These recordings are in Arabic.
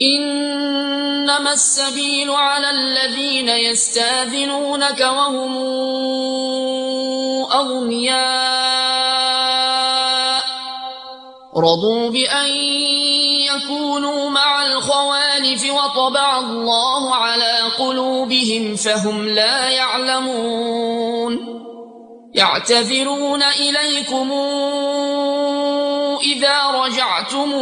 إنما السبيل على الذين يستأذنونك وهم أغنياء رضوا بأن يكونوا مع الخوالف وطبع الله على قلوبهم فهم لا يعلمون يعتذرون إليكم إذا رجعتم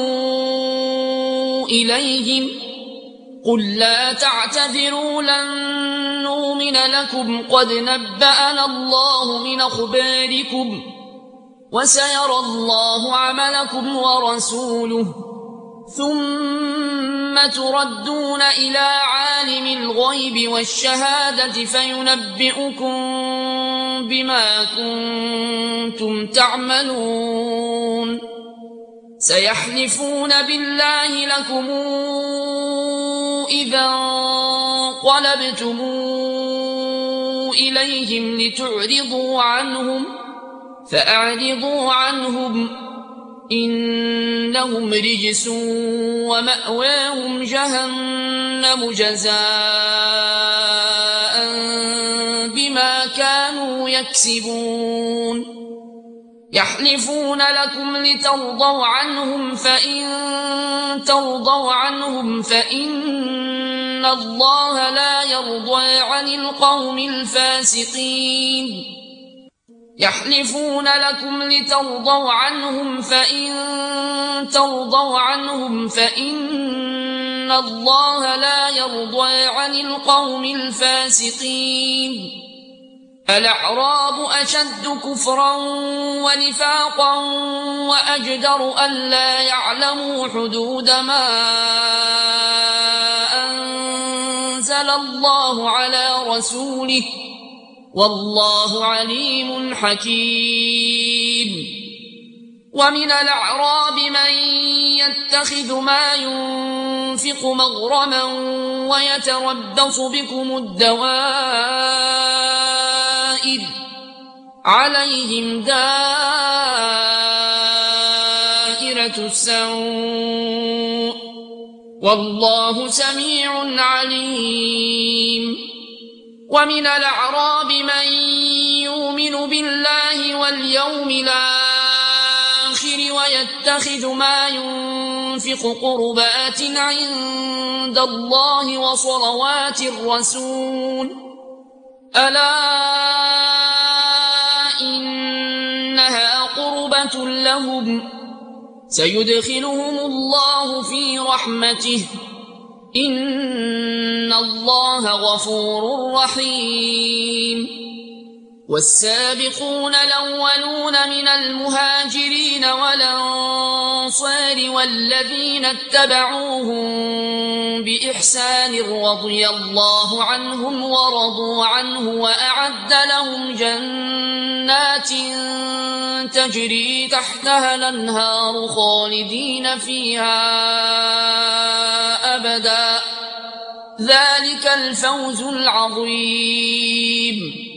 إليهم قل لا تعتذروا لن نؤمن لكم قد نبأنا الله من أخباركم وسيرى الله عملكم ورسوله ثم تردون إلى عالم الغيب والشهادة فينبئكم بما كنتم تعملون سيحلفون بالله لكم إذا انقلبتم إليهم لتعرضوا عنهم فأعرضوا عنهم إنهم رجس ومأواهم جهنم جزاء بما كانوا يكسبون يحلفون لكم لترضوا عنهم فإن ترضوا عنهم فإن الله لا يرضى عن القوم الفاسقين يحلفون لكم لترضوا عنهم فإن ترضوا عنهم فإن الله لا يرضى عن القوم الفاسقين الأعراب أشد كفرا ونفاقا وأجدر ألا يعلموا حدود ما أنزل الله على رسوله والله عليم حكيم ومن الأعراب من يتخذ ما ينفق مغرما ويتربص بكم الدوائر عليهم دائرة السوء والله سميع عليم ومن الأعراب من يؤمن بالله واليوم الآخر ويتخذ ما ينفق قربات عند الله وصلوات الرسول ألا إنها قربة لهم سيدخلهم الله في رحمته إن الله غفور رحيم والسابقون الأولون من المهاجرين والأنصار والذين اتبعوهم بإحسان رضي الله عنهم ورضوا عنه وأعد لهم جنات تجري تحتها الأنهار خالدين فيها أبدا ذلك الفوز العظيم